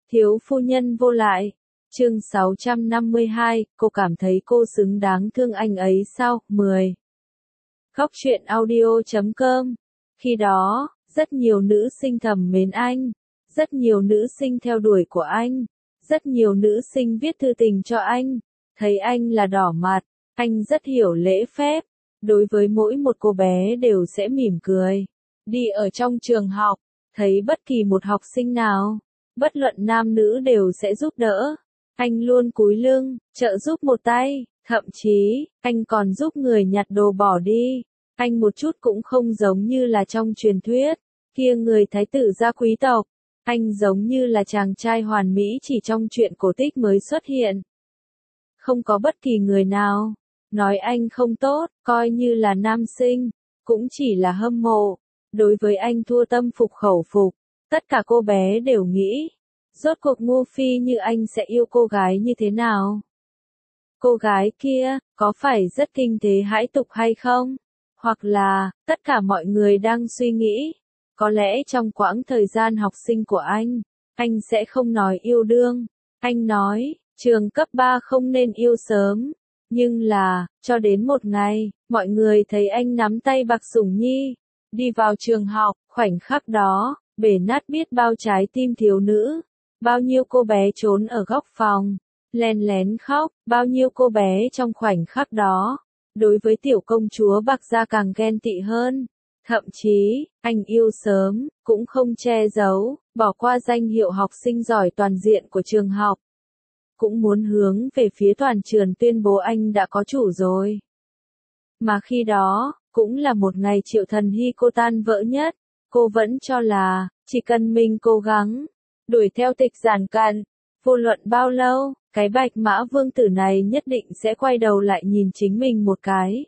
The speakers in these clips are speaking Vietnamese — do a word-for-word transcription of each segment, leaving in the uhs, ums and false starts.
Thiếu phu nhân vô lại. Chương sáu trăm năm mươi hai, cô cảm thấy cô xứng đáng thương anh ấy sao? mười. Góc truyện audio chấm com. Khi đó, rất nhiều nữ sinh thầm mến anh, rất nhiều nữ sinh theo đuổi của anh, rất nhiều nữ sinh viết thư tình cho anh, thấy anh là đỏ mặt, anh rất hiểu lễ phép, đối với mỗi một cô bé đều sẽ mỉm cười. Đi ở trong trường học, thấy bất kỳ một học sinh nào, bất luận nam nữ đều sẽ giúp đỡ. Anh luôn cúi lưng, trợ giúp một tay, thậm chí, anh còn giúp người nhặt đồ bỏ đi. Anh một chút cũng không giống như là trong truyền thuyết, kia người thái tử gia quý tộc. Anh giống như là chàng trai hoàn mỹ chỉ trong truyện cổ tích mới xuất hiện. Không có bất kỳ người nào nói anh không tốt, coi như là nam sinh, cũng chỉ là hâm mộ. Đối với anh thua tâm phục khẩu phục, tất cả cô bé đều nghĩ, rốt cuộc ngu phi như anh sẽ yêu cô gái như thế nào? Cô gái kia, có phải rất kinh thế hãi tục hay không? Hoặc là, tất cả mọi người đang suy nghĩ, có lẽ trong quãng thời gian học sinh của anh, anh sẽ không nói yêu đương. Anh nói, trường cấp ba không nên yêu sớm. Nhưng là, cho đến một ngày, mọi người thấy anh nắm tay Bạc Sủng Nhi, đi vào trường học, khoảnh khắc đó, bể nát biết bao trái tim thiếu nữ. Bao nhiêu cô bé trốn ở góc phòng, len lén khóc, bao nhiêu cô bé trong khoảnh khắc đó, đối với tiểu công chúa Bạc gia càng ghen tị hơn. Thậm chí, anh yêu sớm, cũng không che giấu, bỏ qua danh hiệu học sinh giỏi toàn diện của trường học. Cũng muốn hướng về phía toàn trường tuyên bố anh đã có chủ rồi. Mà khi đó, cũng là một ngày Triệu Thần Hy cô tan vỡ nhất, cô vẫn cho là, chỉ cần mình cố gắng, đuổi theo tịch giản cạn, vô luận bao lâu, cái bạch mã vương tử này nhất định sẽ quay đầu lại nhìn chính mình một cái.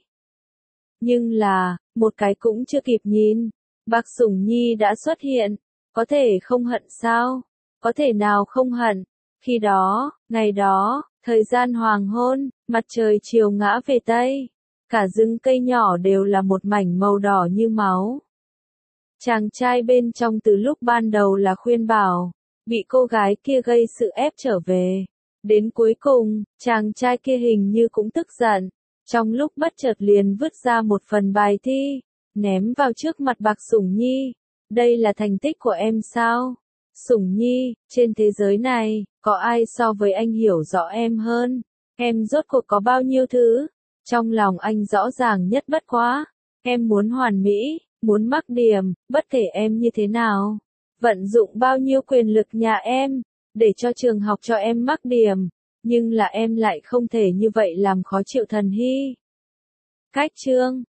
Nhưng là, một cái cũng chưa kịp nhìn, Bạc Sủng Nhi đã xuất hiện, có thể không hận sao? Có thể nào không hận? Khi đó, ngày đó, thời gian hoàng hôn, mặt trời chiều ngã về Tây, cả rừng cây nhỏ đều là một mảnh màu đỏ như máu. Chàng trai bên trong từ lúc ban đầu là khuyên bảo, bị cô gái kia gây sự ép trở về. Đến cuối cùng, chàng trai kia hình như cũng tức giận, trong lúc bất chợt liền vứt ra một phần bài thi, ném vào trước mặt Bạc Sủng Nhi. Đây là thành tích của em sao? Sủng Nhi, trên thế giới này, có ai so với anh hiểu rõ em hơn? Em rốt cuộc có bao nhiêu thứ? Trong lòng anh rõ ràng nhất bất quá. Em muốn hoàn mỹ, muốn mắc điểm, bất kể em như thế nào. Vận dụng bao nhiêu quyền lực nhà em, để cho trường học cho em mắc điểm. Nhưng là em lại không thể như vậy làm khó Triệu Thần Hy. Cách chương,